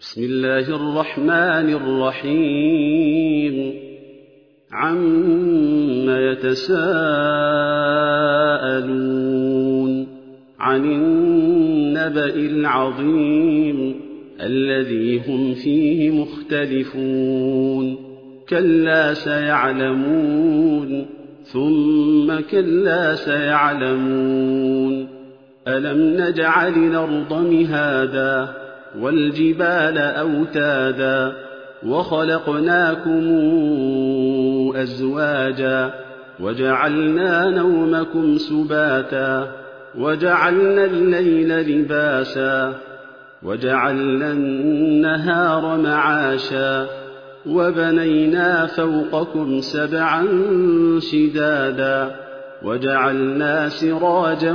بسم الله الرحمن الرحيم عما يتساءلون عن النبأ العظيم الذي هم فيه مختلفون كلا سيعلمون ثم كلا سيعلمون ألم نجعل الأرض مهادا والجبال أوتادا وخلقناكم أزواجا وجعلنا نومكم سباتا وجعلنا الليل لباسا وجعلنا النهار معاشا وبنينا فوقكم سبعا شدادا وجعلنا سراجا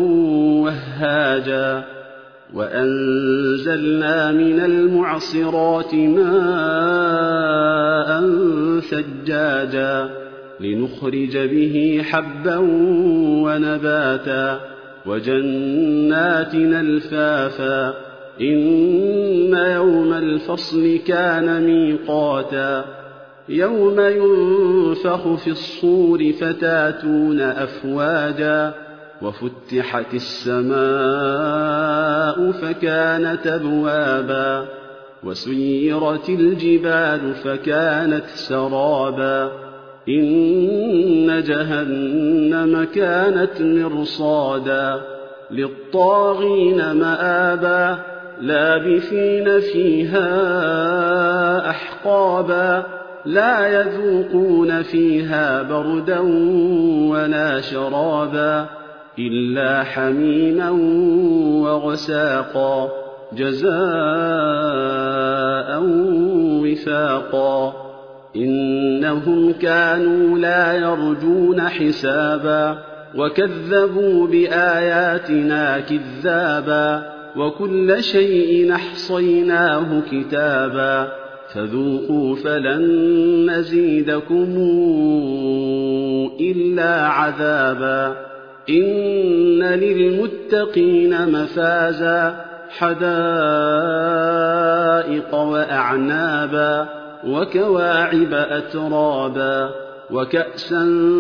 وهاجا وأنزلنا من المعصرات ماء ثجاجا لنخرج به حبا ونباتا وجنات ألفافا إن يوم الفصل كان ميقاتا يوم ينفخ في الصور فتاتون أفواجا وفتحت السماء فكانت أبوابا وسيرت الجبال فكانت سرابا إن جهنم كانت مرصادا للطاغين مآبا لابثين فيها أحقابا لا يذوقون فيها بردا ولا شرابا إلا حميما وغساقا جزاء وفاقا إنهم كانوا لا يرجون حسابا وكذبوا بآياتنا كذابا وكل شيء أحصيناه كتابا فذوقوا فلن نزيدكم إلا عذابا إن للمتقين مفازا حدائق وأعنابا وكواعب أترابا وكأسا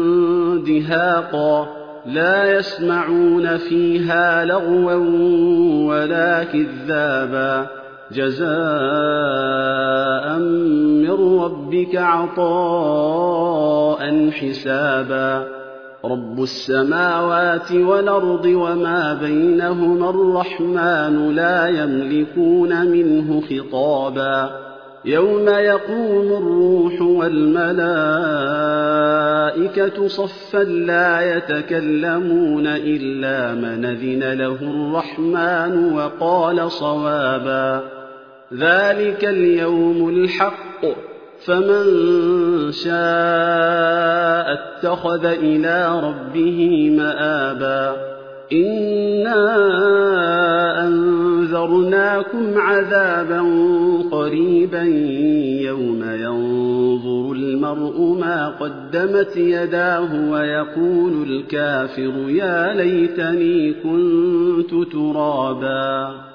دهاقا لا يسمعون فيها لغوا ولا كذابا جزاء من ربك عطاء حسابا رب السماوات والأرض وما بينهما الرحمن لا يملكون منه خطابا يوم يقوم الروح والملائكة صفا لا يتكلمون إلا من أذن له الرحمن وقال صوابا ذلك اليوم الحق فمن شاء اتخذ إلى ربه مآبا إنا أنذرناكم عذابا قريبا يوم ينظر المرء ما قدمت يداه ويقول الكافر يا ليتني كنت ترابا